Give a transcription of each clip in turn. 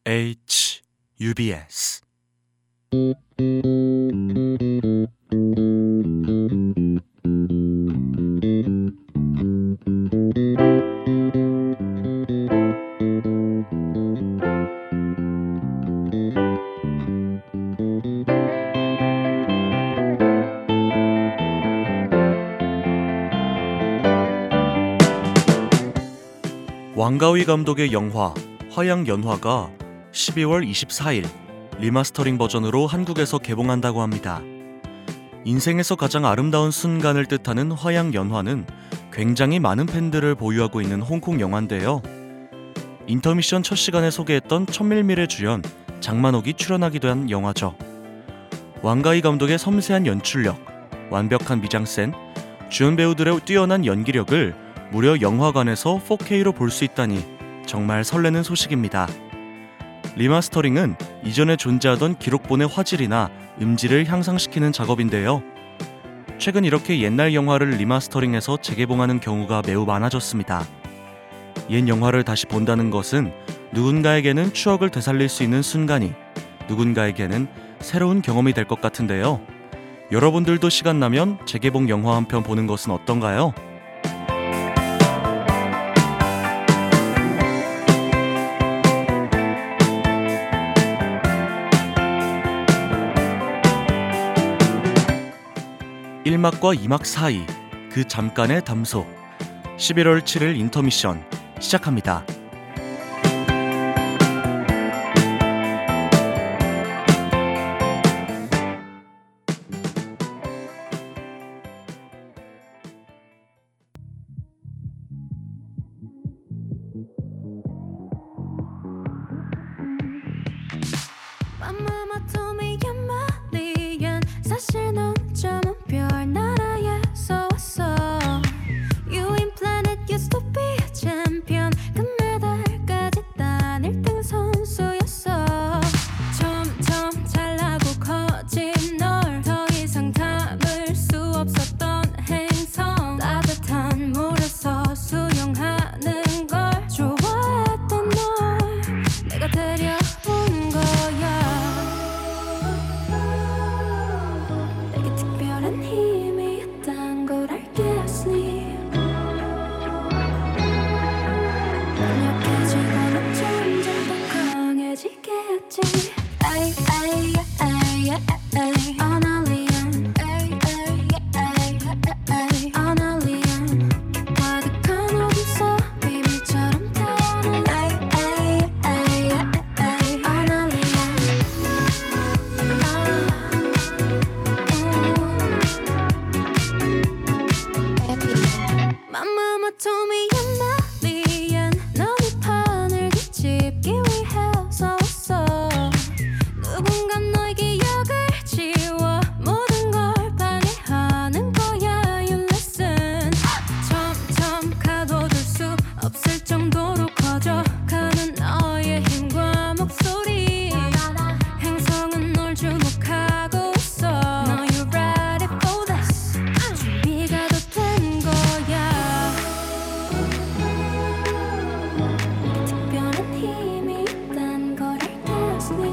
HUBS 왕가위 감독의 영화 화양연화가 12월 24일 리마스터링 버전으로 한국에서 개봉한다고 합니다. 인생에서 가장 아름다운 순간을 뜻하는 화양연화는 굉장히 많은 팬들을 보유하고 있는 홍콩 영화인데요. 인터미션 첫 시간에 소개했던 천밀밀의 주연 장만옥이 출연하기도 한 영화죠. 왕가위 감독의 섬세한 연출력, 완벽한 미장센, 주연 배우들의 뛰어난 연기력을 무려 영화관에서 4K로 볼 수 있다니 정말 설레는 소식입니다. 리마스터링은 이전에 존재하던 기록본의 화질이나 음질을 향상시키는 작업인데요. 최근 이렇게 옛날 영화를 리마스터링해서 재개봉하는 경우가 매우 많아졌습니다. 옛 영화를 다시 본다는 것은 누군가에게는 추억을 되살릴 수 있는 순간이, 누군가에게는 새로운 경험이 될 것 같은데요. 여러분들도 시간 나면 재개봉 영화 한 편 보는 것은 어떤가요? 일 막과 2막 사이, 그 잠깐의 담소. 11월 7일 인터미션 시작합니다. 사실 넌 점은 별 나라에서 왔어. You in planet used to be a champion. 금메달까지 딴 1등 선수였어. 점점 잘나고 커진 널 더 이상 담을 수 없었던 행성. 따뜻한 물에서 수영하는 걸 좋아했던 널 내가 데려온 거야. 특별한 힘이 있단 걸 알겠으니 난 약해지고는 점점 더 강해지겠지. 에이 에이 에이 에이 어널리언 에이 에이 에이 어널리언 가득한 어둠 비밀처럼 타오르는 에이 에이 에이 어널리언. My mama told me you're not alien. 넌 이 판을 뒤집기 위해서 왔어. 누군가 너의 기억을 지워 모든 걸 방해하는 거야. You listen. 점점 가둬둘 수 없을 정도로 커져가는 너의 힘과 목소리. 행성은 널 주목하고 있어. No, you're ready for this. 준비가 다 된 거야. 특별한 힘이 있단 걸 알겠으니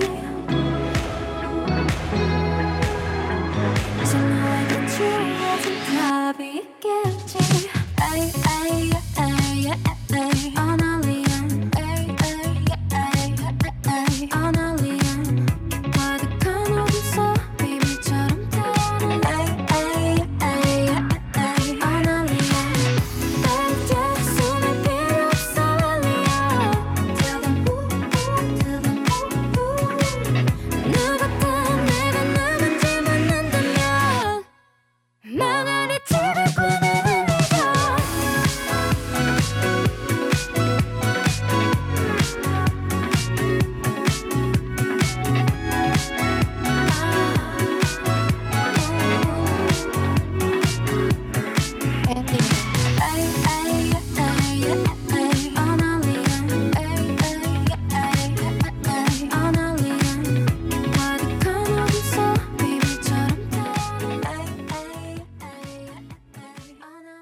이제 너에게 주어진 답이 있겠지. 에이 에이 에이 에이 어널리언 에이 에이 에이 어널리언 가득한 어둠 비밀처럼 타오르는 에이 에이 에이 어널리언. 이제 숨을 필요 없어 알리야. Tell them who, tell them who. 누가 다 내가 누군지 묻는다면 나만의 집을 꾸미는 네가.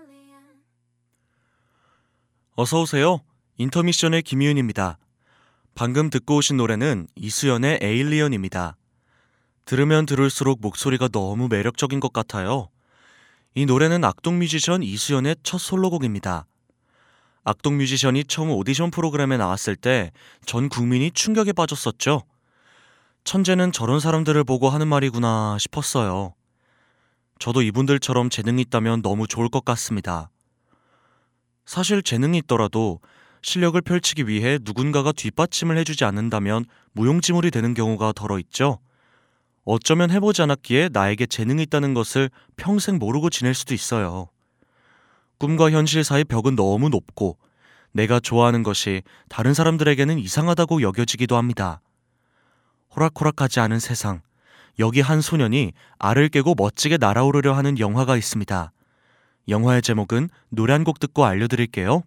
어서오세요. 인터미션의 김희윤입니다. 방금 듣고 오신 노래는 이수연의 에일리언입니다. 들으면 들을수록 목소리가 너무 매력적인 것 같아요. 이 노래는 악동 뮤지션 이수연의 첫 솔로곡입니다. 악동 뮤지션이 처음 오디션 프로그램에 나왔을 때 전 국민이 충격에 빠졌었죠. 천재는 저런 사람들을 보고 하는 말이구나 싶었어요. 저도 이분들처럼 재능이 있다면 너무 좋을 것 같습니다. 사실 재능이 있더라도 실력을 펼치기 위해 누군가가 뒷받침을 해주지 않는다면 무용지물이 되는 경우가 덜어 있죠. 어쩌면 해보지 않았기에 나에게 재능이 있다는 것을 평생 모르고 지낼 수도 있어요. 꿈과 현실 사이 벽은 너무 높고 내가 좋아하는 것이 다른 사람들에게는 이상하다고 여겨지기도 합니다. 호락호락하지 않은 세상, 여기 한 소년이 알을 깨고 멋지게 날아오르려 하는 영화가 있습니다. 영화의 제목은 노래 한 곡 듣고 알려드릴게요.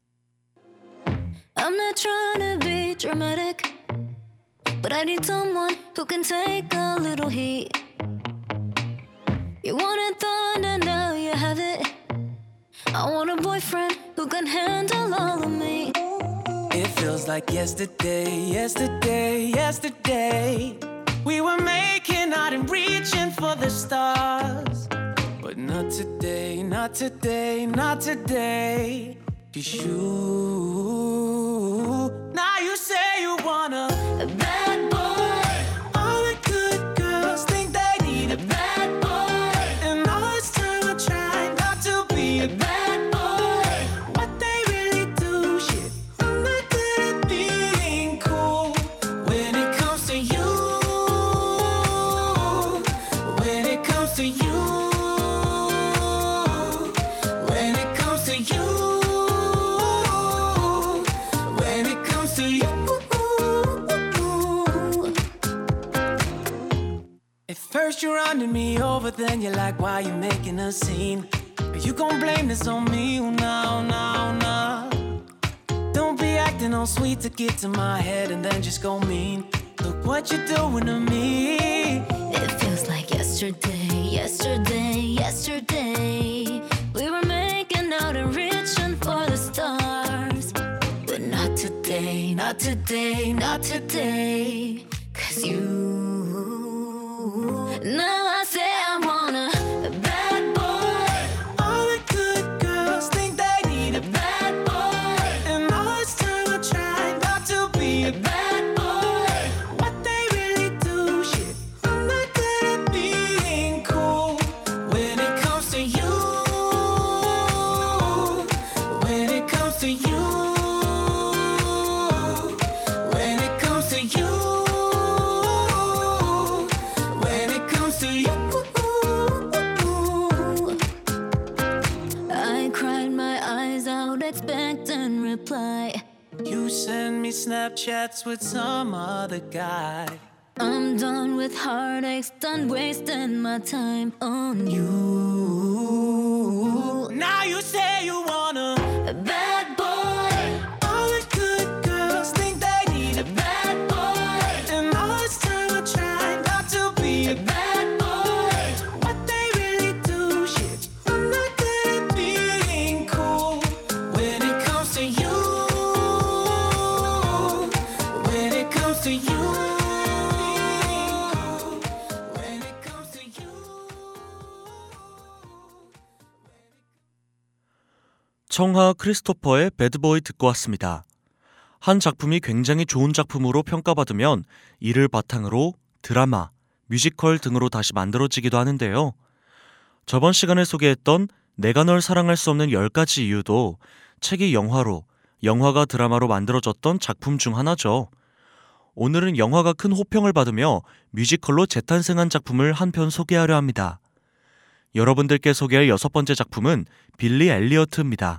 I'm not trying to be dramatic, but I need someone who can take a little heat. You wanted thunder, now you have it. I want a boyfriend who can handle all of me. It feels like yesterday, yesterday, yesterday. We were making out and reaching for the stars. But not today, not today, not today. 'Cause you, now you say you wanna A bad boy, all the good girls think they need a bad boy, and all this time I try not to be a bad boy. what they really do. Shit, I'm not good at being cool when it comes to you. When it comes to you. When it comes to you. When it comes to you. At first you're running me over, then you're like, why you making a scene? You gon' blame this on me? Oh, no, no, no. Don't be acting all sweet to get to my head and then just go mean. Look what you're doing to me. It feels like yesterday, yesterday, yesterday. We were making out and reaching for the stars. But not today, not today, not today. 'Cause you, now I say I wanna a bad boy, All the good girls think they need a bad boy, and all this time I try not to be a bad boy. what they really do. Shit, I'm not good at being cool when it comes to you. When it comes to you. When it comes to you. When it comes to you. I cried my eyes out, expecting reply. You send me Snapchats with some other guy. I'm done with heartaches, done wasting my time on you. Now you say you wanna A bad boy, all the good girls think they need a bad boy, and all this time I try not to be a bad boy. what they really do. Shit, I'm not good at being cool when it comes to you. When it comes to you. When it comes to you. 청하 크리스토퍼의 배드보이 듣고 왔습니다. 한 작품이 굉장히 좋은 작품으로 평가받으면 이를 바탕으로 드라마, 뮤지컬 등으로 다시 만들어지기도 하는데요. 저번 시간에 소개했던 내가 널 사랑할 수 없는 10가지 이유도 책이 영화로, 영화가 드라마로 만들어졌던 작품 중 하나죠. 오늘은 영화가 큰 호평을 받으며 뮤지컬로 재탄생한 작품을 한 편 소개하려 합니다. 여러분들께 소개할 6번째 작품은 빌리 엘리어트입니다.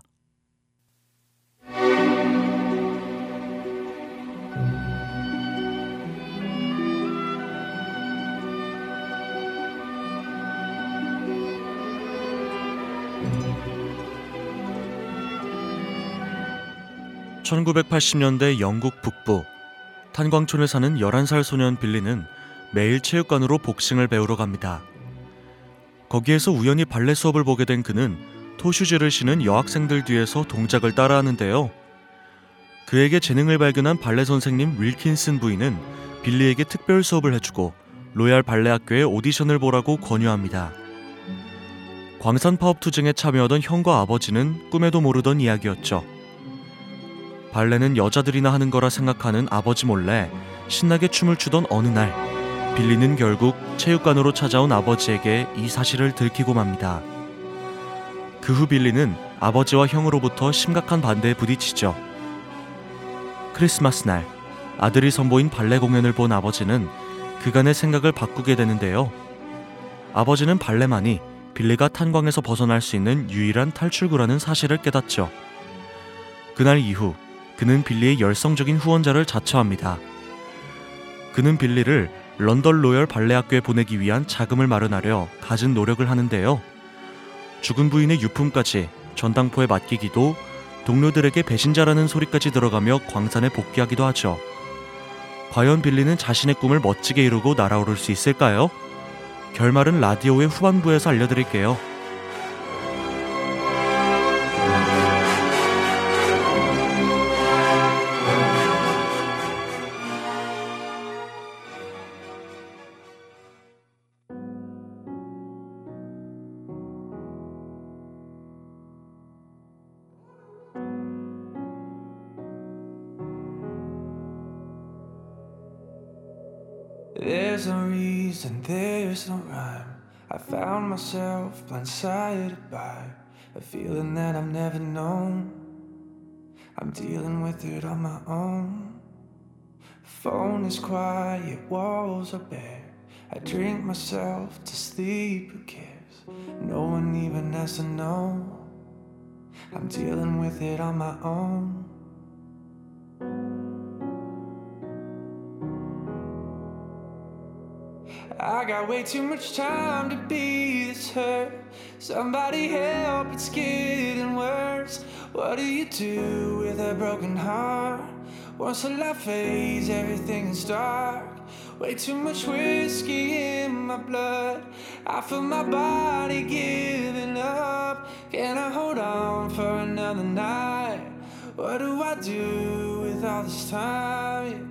(1980년대) 영국 북부 탄광촌에 사는 11살 소년 빌리는 매일 체육관으로 복싱을 배우러 갑니다. 거기에서 우연히 발레 수업을 보게 된 그는 토슈즈를 신은 여학생들 뒤에서 동작을 따라하는데요. '너 발레 잘하는 거 아니야?' 라고 묻자 빌리는 '네, 나 발레 잘해. 너 발레 잘해?' 라고 대답합니다. '그럼 같이 배울래?' 라고 그에게 재능을 발견한 발레 선생님 윌킨슨 부인은 빌리에게 특별 수업을 해주고 로얄 발레 학교에 오디션을 보라고 권유합니다. 광산 파업 투쟁에 참여하던 형과 아버지는 꿈에도 모르던 이야기였죠. 발레는 여자들이나 하는 거라 생각하는 아버지 몰래 신나게 춤을 추던 어느 날, 빌리는 결국 체육관으로 찾아온 아버지에게 이 사실을 들키고 맙니다. 그 후 빌리는 아버지와 형으로부터 심각한 반대에 부딪히죠. 크리스마스 날, 아들이 선보인 발레 공연을 본 아버지는 그간의 생각을 바꾸게 되는데요. 아버지는 발레만이 빌리가 탄광에서 벗어날 수 있는 유일한 탈출구라는 사실을 깨닫죠. 그날 이후 그는 빌리의 열성적인 후원자를 자처합니다. 그는 빌리를 런던 로열 발레 학교에 보내기 위한 자금을 마련하려 갖은 노력을 하는데요. 죽은 부인의 유품까지 전당포에 맡기기도, 동료들에게 배신자라는 소리까지 들어가며 광산에 복귀하기도 하죠. 과연 빌리는 자신의 꿈을 멋지게 이루고 날아오를 수 있을까요? 결말은 라디오의 후반부에서 알려드릴게요. There's no reason, there's no rhyme. I found myself blindsided by a feeling that I've never known. I'm dealing with it on my own. Phone is quiet, walls are bare. I drink myself to sleep, who cares? No one even has to know. I'm dealing with it on my own. I got way too much time to be this hurt. Somebody help, it's getting worse. What do you do with a broken heart? Once the light fades, everything is dark. Way too much whiskey in my blood. I feel my body giving up. Can I hold on for another night? What do I do with all this time?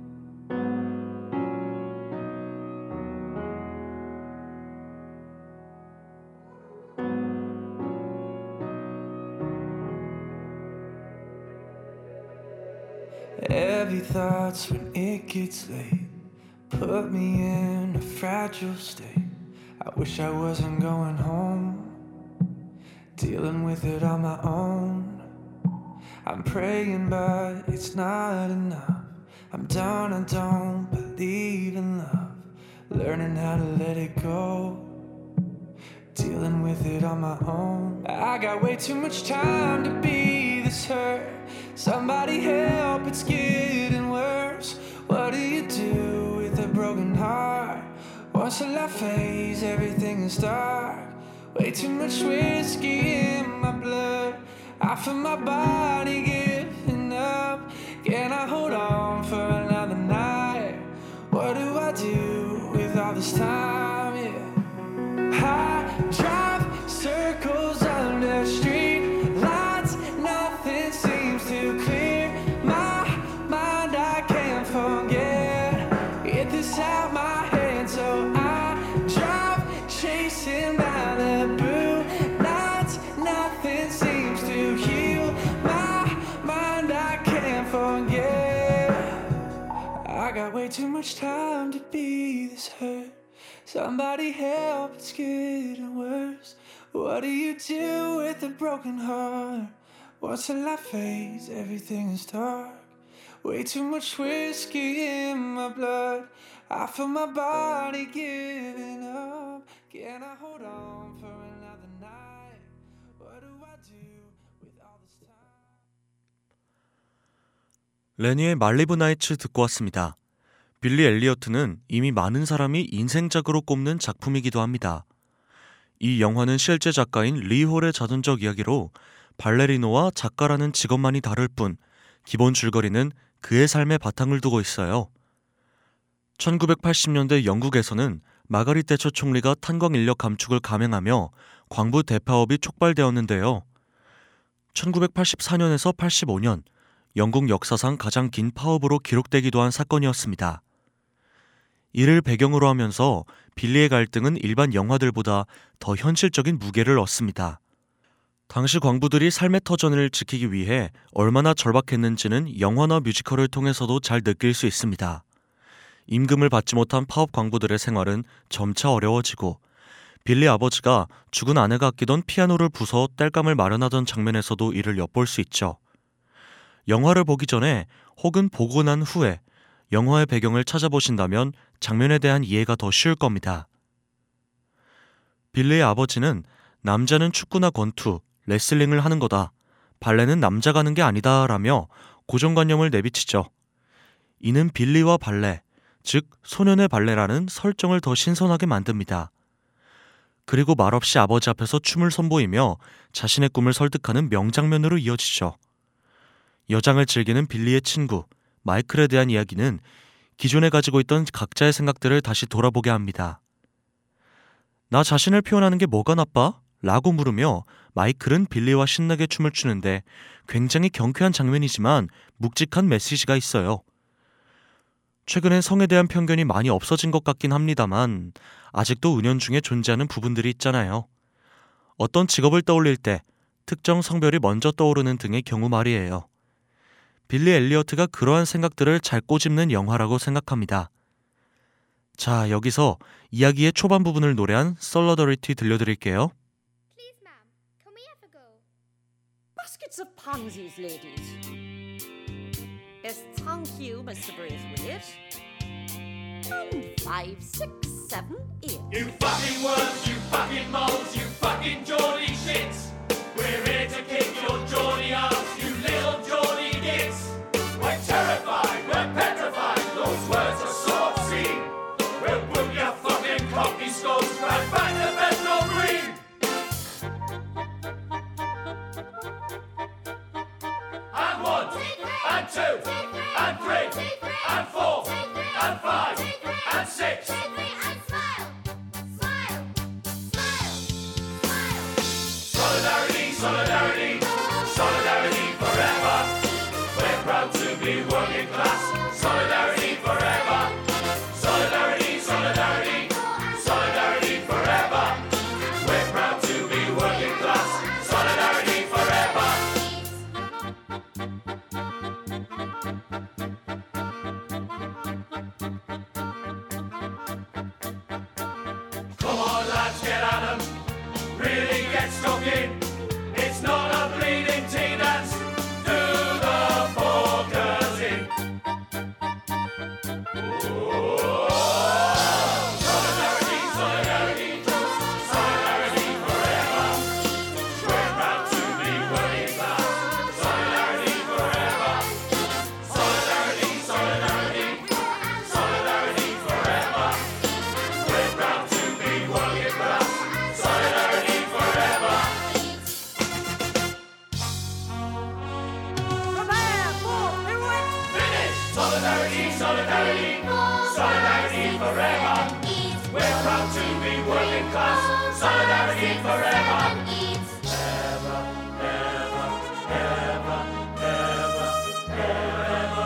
Heavy thoughts when it gets late put me in a fragile state. I wish I wasn't going home, dealing with it on my own. I'm praying but it's not enough. I'm done, I don't believe in love. Learning how to let it go, dealing with it on my own. I got way too much time to be this hurt. Somebody help, it's getting worse. What do you do with a broken heart? Once the light fades, everything is dark. Way too much whiskey in my blood. I feel my body giving up. Can I hold on for another night? What do I do with all this time? Yeah. I drive circles under street lights. Nothing seems to clear my mind. I can't forget. Get this out my head, so I drive chasing Malibu nights. Nothing seems to heal my mind. I can't forget. I got way too much time to be this hurt. Somebody help, it's getting worse. What do you do with a broken heart? Once the light fades, everything is dark. Way too much whiskey in my blood. I feel my body giving up. Can I hold on for another night? What do I do with all this time? 레니의 말리브 나이츠 듣고 왔습니다. 빌리 엘리어트는 이미 많은 사람이 인생작으로 꼽는 작품이기도 합니다. 이 영화는 실제 작가인 리 홀의 자전적 이야기로 발레리노와 작가라는 직업만이 다를 뿐 기본 줄거리는 그의 삶의 바탕을 두고 있어요. 1980년대 영국에서는 마가릿 대처 총리가 탄광 인력 감축을 감행하며 광부 대파업이 촉발되었는데요. 1984년에서 85년 영국 역사상 가장 긴 파업으로 기록되기도 한 사건이었습니다. 이를 배경으로 하면서 빌리의 갈등은 일반 영화들보다 더 현실적인 무게를 얻습니다. 당시 광부들이 삶의 터전을 지키기 위해 얼마나 절박했는지는 영화나 뮤지컬을 통해서도 잘 느낄 수 있습니다. 임금을 받지 못한 파업 광부들의 생활은 점차 어려워지고 빌리 아버지가 죽은 아내가 아끼던 피아노를 부숴 땔감을 마련하던 장면에서도 이를 엿볼 수 있죠. 영화를 보기 전에 혹은 보고 난 후에 영화의 배경을 찾아보신다면 장면에 대한 이해가 더 쉬울 겁니다. 빌리의 아버지는 남자는 축구나 권투, 레슬링을 하는 거다. 발레는 남자가 하는 게 아니다 라며 고정관념을 내비치죠. 이는 빌리와 발레, 즉 소년의 발레라는 설정을 더 신선하게 만듭니다. 그리고 말없이 아버지 앞에서 춤을 선보이며 자신의 꿈을 설득하는 명장면으로 이어지죠. 여장을 즐기는 빌리의 친구, 마이클에 대한 이야기는 기존에 가지고 있던 각자의 생각들을 다시 돌아보게 합니다. 나 자신을 표현하는 게 뭐가 나빠? 라고 물으며 마이클은 빌리와 신나게 춤을 추는데 굉장히 경쾌한 장면이지만 묵직한 메시지가 있어요. 최근엔 성에 대한 편견이 많이 없어진 것 같긴 합니다만 아직도 은연중에 존재하는 부분들이 있잖아요. 어떤 직업을 떠올릴 때 특정 성별이 먼저 떠오르는 등의 경우 말이에요. 빌리 엘리어트가 그러한 생각들을 잘 꼬집는 영화라고 생각합니다. 자, 여기서 이야기의 초반 부분을 노래한 솔리더리티 들려드릴게요. Please, ma'am, can we have a go? Baskets of pansies, ladies. Yes, thank you, Mr. Braithwaite. And 5, 6, 7, 8. You fucking worms, you fucking moles, you fucking Geordie shits. We're here to kick your Geordie arse, you little Geordie gits. We're terrified, we're petrified, those words are so obscene. We'll boot your fucking cockney skulls right back to Bethnal Green. And 1, and 2, and 3, and 4, and 5, and 6. Solidarity, solidarity, solidarity forever. We're proud to be working class. Solidarity forever. Solidarity, solidarity, solidarity forever. We're proud to be working class. Solidarity forever. Come on, lads, get at 'em. Really get stuck in. It's not a bleeding tea dance. Do the folkers in. Solidarity, solidarity, solidarity forever. We're proud to be working class. Solidarity forever. Solidarity, solidarity, solidarity forever. We're proud to be working class. Solidarity forever. Prepare for heroic. Finish! Solidarity, solidarity, solidarity forever. We're proud to be working class. Solidarity forever. Ever, ever, ever, ever, ever,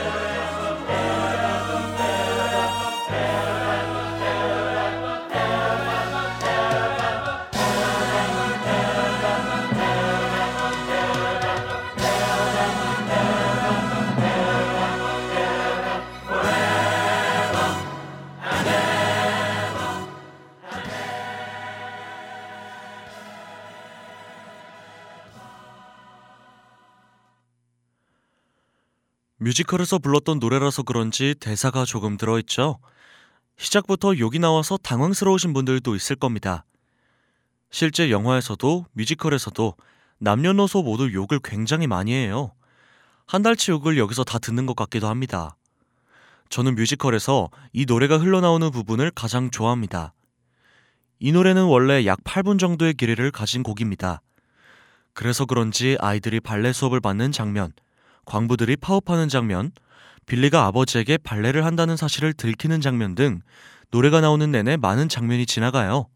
뮤지컬에서 불렀던 노래라서 그런지 대사가 조금 들어있죠. 시작부터 욕이 나와서 당황스러우신 분들도 있을 겁니다. 실제 영화에서도 뮤지컬에서도 남녀노소 모두 욕을 굉장히 많이 해요. 한 달치 욕을 여기서 다 듣는 것 같기도 합니다. 저는 뮤지컬에서 이 노래가 흘러나오는 부분을 가장 좋아합니다. 이 노래는 원래 약 8분 정도의 길이를 가진 곡입니다. 그래서 그런지 아이들이 발레 수업을 받는 장면, 광부들이 파업하는 장면, 빌리가 아버지에게 발레를 한다는 사실을 들키는 장면 등 노래가 나오는 내내 많은 장면이 지나가요.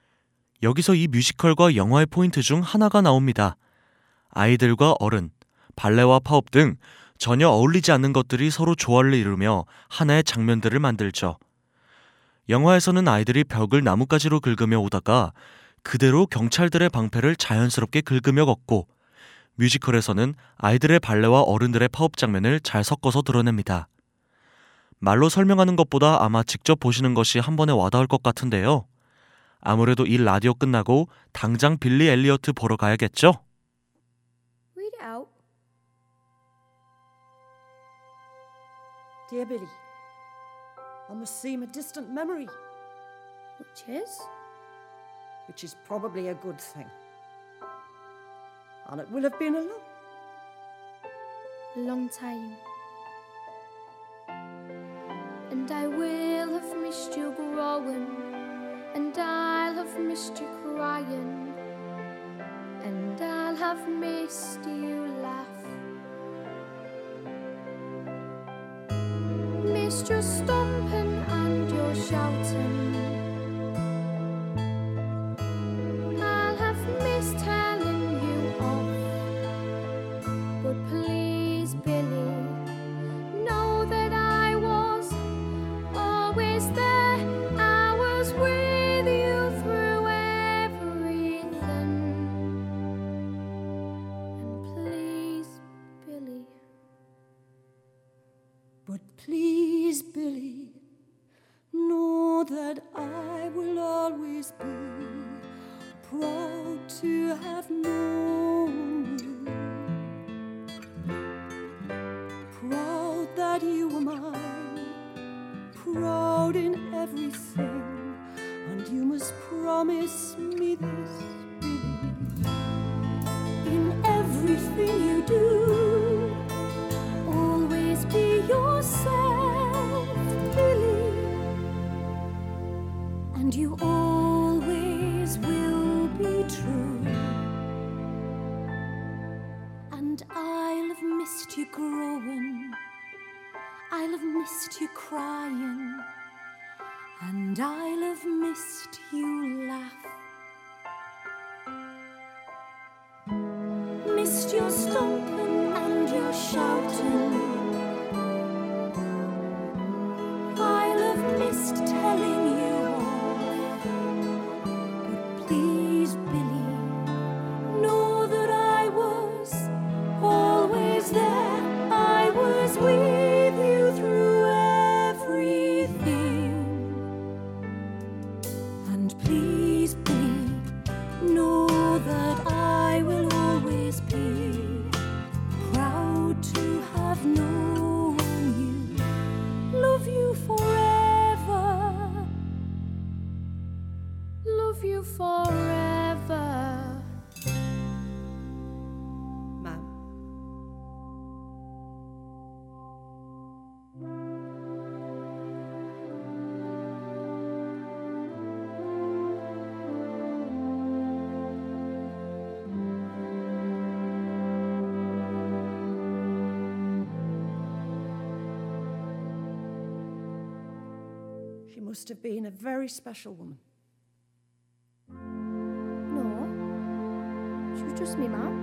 여기서 이 뮤지컬과 영화의 포인트 중 하나가 나옵니다. 아이들과 어른, 발레와 파업 등 전혀 어울리지 않는 것들이 서로 조화를 이루며 하나의 장면들을 만들죠. 영화에서는 아이들이 벽을 나뭇가지로 긁으며 오다가 그대로 경찰들의 방패를 자연스럽게 긁으며 걷고, 뮤지컬에서는 아이들의 발레와 어른들의 파업 장면을 잘 섞어서 드러냅니다. 말로 설명하는 것보다 아마 직접 보시는 것이 한 번에 와닿을 것 같은데요. 아무래도 이 라디오 끝나고 당장 빌리 엘리어트 보러 가야겠죠? Read it out. Dear Billy, I must seem a distant memory, Which which is probably a good thing. And it will have been a long time. And I will have missed you growing, and I'll have missed you crying, and I'll have missed you laugh, missed your stomping and your shouting. I'll have missed telling you off, but please, Billy, know that I was always there. I was with you through everything. And please, Billy, But please, Billy, know that I will always be proud to have known you. Proud that you were mine, proud in everything. And you must promise me this, Billy. In everything you do, always be yourself, Billy. And you always will be true. And I'll have missed you growing, I'll have missed you crying, and I'll have missed you laugh, missed your stomping and your shouting. I'll have missed telling you off. But please, Billy, know that I was always there. I was with you through everything. And please, Billy, know that I will always be proud to have known you. Love you forever. love you forever. Ma'am. She must have been a very special woman. No, she was just me, Mum.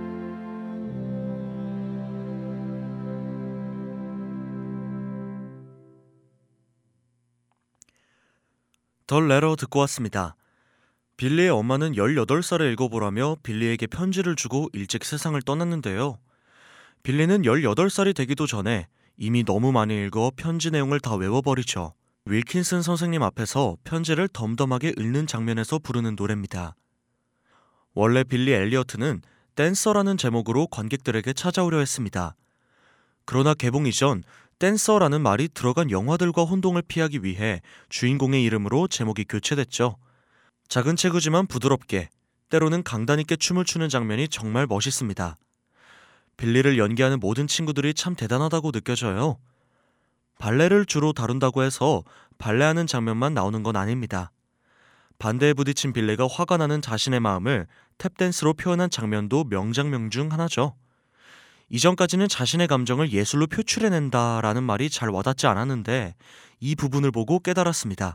덜 레러 듣고 왔습니다. 빌리의 엄마는 18살에 읽어보라며 빌리에게 편지를 주고 일찍 세상을 떠났는데요. 빌리는 18살이 되기도 전에 이미 너무 많이 읽어 편지 내용을 다 외워버리죠. 윌킨슨 선생님 앞에서 편지를 덤덤하게 읽는 장면에서 부르는 노래입니다. 원래 빌리 엘리어트는 댄서라는 제목으로 관객들에게 찾아오려 했습니다. 그러나 개봉 이전 댄서라는 말이 들어간 영화들과 혼동을 피하기 위해 주인공의 이름으로 제목이 교체됐죠. 작은 체구지만 부드럽게, 때로는 강단 있게 춤을 추는 장면이 정말 멋있습니다. 빌리를 연기하는 모든 친구들이 참 대단하다고 느껴져요. 발레를 주로 다룬다고 해서 발레하는 장면만 나오는 건 아닙니다. 반대에 부딪힌 빌리가 화가 나는 자신의 마음을 탭댄스로 표현한 장면도 명장면 중 하나죠. 이전까지는 자신의 감정을 예술로 표출해낸다라는 말이 잘 와닿지 않았는데 이 부분을 보고 깨달았습니다.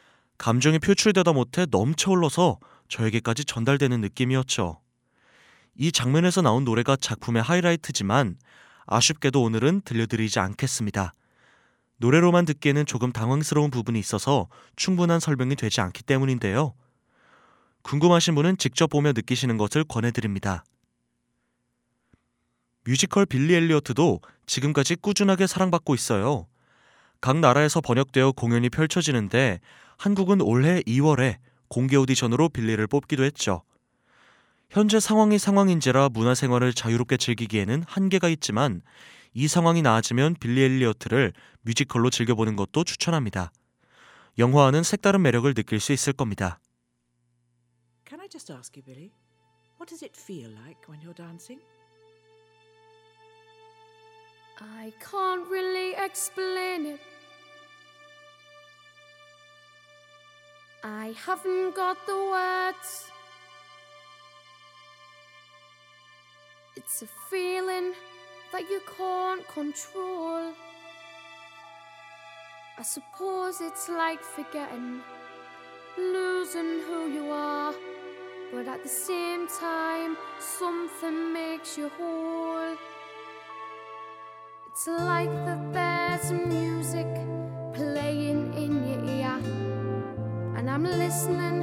감정이 표출되다 못해 넘쳐흘러서 저에게까지 전달되는 느낌이었죠. 이 장면에서 나온 노래가 작품의 하이라이트지만 아쉽게도 오늘은 들려드리지 않겠습니다. 노래로만 듣기에는 조금 당황스러운 부분이 있어서 충분한 설명이 되지 않기 때문인데요. 궁금하신 분은 직접 보며 느끼시는 것을 권해드립니다. 뮤지컬 빌리 엘리어트도 지금까지 꾸준하게 사랑받고 있어요. 각 나라에서 번역되어 공연이 펼쳐지는데 한국은 올해 2월에 공개 오디션으로 빌리를 뽑기도 했죠. 현재 상황이 상황인지라 문화생활을 자유롭게 즐기기에는 한계가 있지만 이 상황이 나아지면 빌리 엘리어트를 뮤지컬로 즐겨보는 것도 추천합니다. 영화와는 색다른 매력을 느낄 수 있을 겁니다. Can I just ask you, Billy, what does it feel like when you're dancing? I can't really explain it. I haven't got the words. It's a feeling that you can't control. I suppose it's like forgetting, losing who you are, but at the same time, something makes you whole. It's like that there's music playing in your ear, and I'm listening,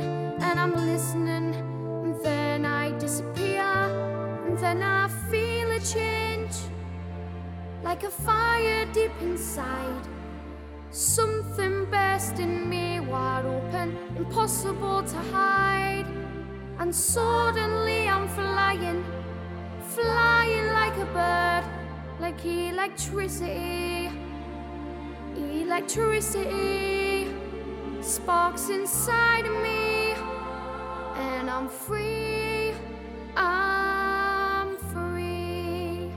and then I disappear, and then I feel a change, like a fire deep inside. Something burst in me wide open, impossible to hide. And suddenly I'm flying, flying like a bird, like electricity. Electricity sparks inside of me, and I'm free, I'm free.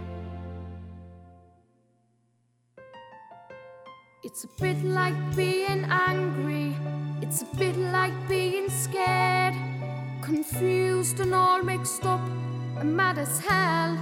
It's a bit like being angry, it's a bit like being scared, confused and all mixed up and mad as hell.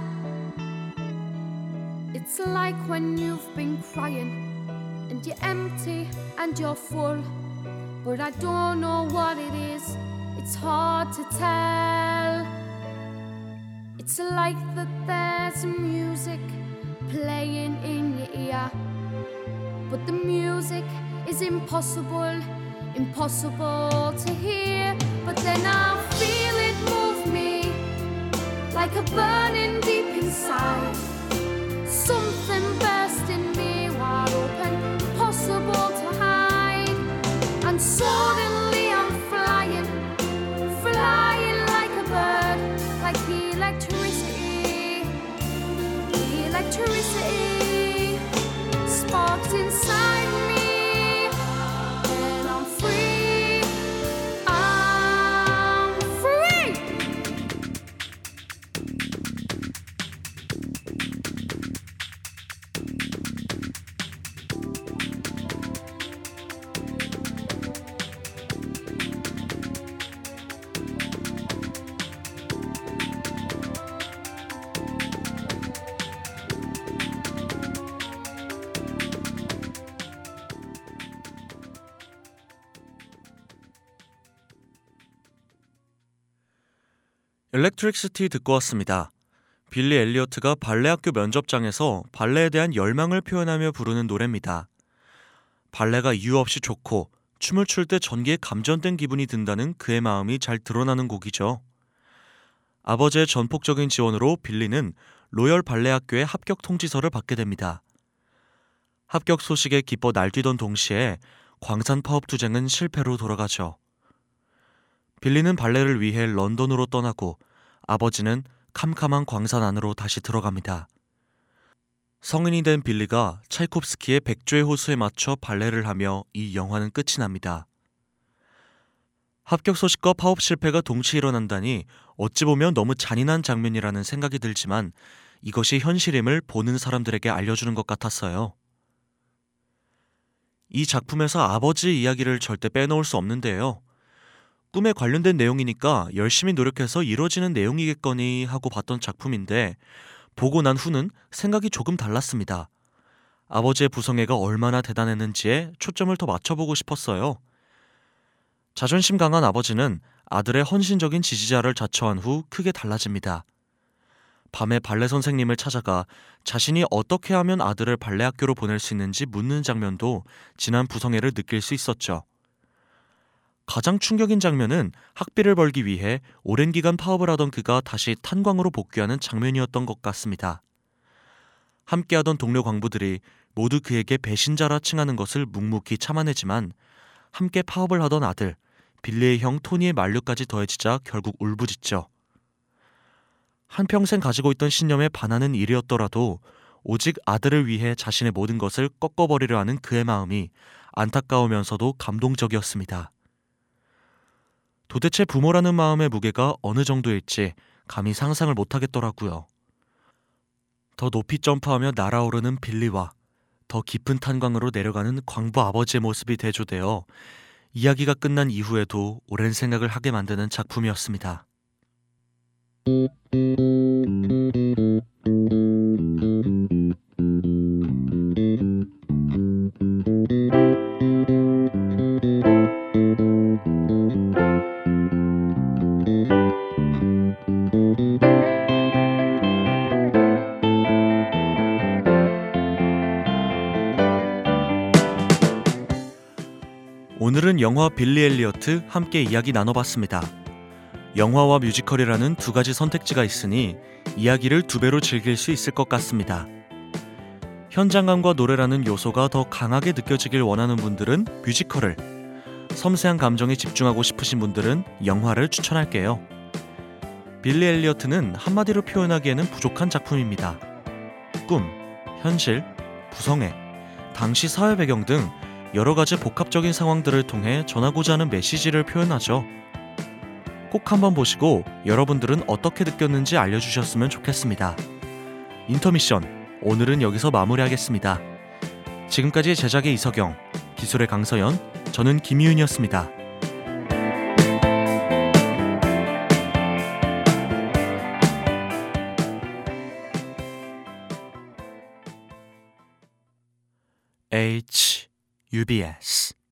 It's like when you've been crying and you're empty and you're full, but I don't know what it is, it's hard to tell. It's like that there's music playing in your ear, but the music is impossible to hear. But then I feel it move me, like a burning deep inside. Something burst in me wide open, impossible to hide. And suddenly I'm flying, flying like a bird, like electricity. Electricity sparks inside me, and I'm free, I'm free. 일렉트릭시티 듣고 왔습니다. 빌리 엘리어트가 발레학교 면접장에서 발레에 대한 열망을 표현하며 부르는 노래입니다. 발레가 이유 없이 좋고 춤을 출 때 전기에 감전된 기분이 든다는 그의 마음이 잘 드러나는 곡이죠. 아버지의 전폭적인 지원으로 빌리는 로열 발레학교의 합격 통지서를 받게 됩니다. 합격 소식에 기뻐 날뛰던 동시에 광산 파업 투쟁은 실패로 돌아가죠. 빌리는 발레를 위해 런던으로 떠나고 아버지는 캄캄한 광산 안으로 다시 들어갑니다. 성인이 된 빌리가 차이콥스키의 백조의 호수에 맞춰 발레를 하며 이 영화는 끝이 납니다. 합격 소식과 파업 실패가 동시에 일어난다니 어찌 보면 너무 잔인한 장면이라는 생각이 들지만 이것이 현실임을 보는 사람들에게 알려주는 것 같았어요. 이 작품에서 아버지 이야기를 절대 빼놓을 수 없는데요. 꿈에 관련된 내용이니까 열심히 노력해서 이루어지는 내용이겠거니 하고 봤던 작품인데 보고 난 후는 생각이 조금 달랐습니다. 아버지의 부성애가 얼마나 대단했는지에 초점을 더 맞춰보고 싶었어요. 자존심 강한 아버지는 아들의 헌신적인 지지자를 자처한 후 크게 달라집니다. 밤에 발레 선생님을 찾아가 자신이 어떻게 하면 아들을 발레 학교로 보낼 수 있는지 묻는 장면도 진한 부성애를 느낄 수 있었죠. 가장 충격인 장면은 학비를 벌기 위해 오랜 기간 파업을 하던 그가 다시 탄광으로 복귀하는 장면이었던 것 같습니다. 함께하던 동료 광부들이 모두 그에게 배신자라 칭하는 것을 묵묵히 참아내지만 함께 파업을 하던 아들, 빌리의 형 토니의 만류까지 더해지자 결국 울부짖죠. 한평생 가지고 있던 신념에 반하는 일이었더라도 오직 아들을 위해 자신의 모든 것을 꺾어버리려 하는 그의 마음이 안타까우면서도 감동적이었습니다. 도대체 부모라는 마음의 무게가 어느 정도일지 감히 상상을 못하겠더라고요. 더 높이 점프하며 날아오르는 빌리와 더 깊은 탄광으로 내려가는 광부 아버지의 모습이 대조되어 이야기가 끝난 이후에도 오랜 생각을 하게 만드는 작품이었습니다. 오늘은 영화 빌리 엘리어트 함께 이야기 나눠봤습니다. 영화와 뮤지컬이라는 두 가지 선택지가 있으니 이야기를 두 배로 즐길 수 있을 것 같습니다. 현장감과 노래라는 요소가 더 강하게 느껴지길 원하는 분들은 뮤지컬을, 섬세한 감정에 집중하고 싶으신 분들은 영화를 추천할게요. 빌리 엘리어트는 한마디로 표현하기에는 부족한 작품입니다. 꿈, 현실, 부성애, 당시 사회 배경 등 여러 가지 복합적인 상황들을 통해 전하고자 하는 메시지를 표현하죠. 꼭 한번 보시고 여러분들은 어떻게 느꼈는지 알려주셨으면 좋겠습니다. 인터미션, 오늘은 여기서 마무리하겠습니다. 지금까지 제작의 이석영, 기술의 강서연, 저는 김희윤이었습니다. HUBS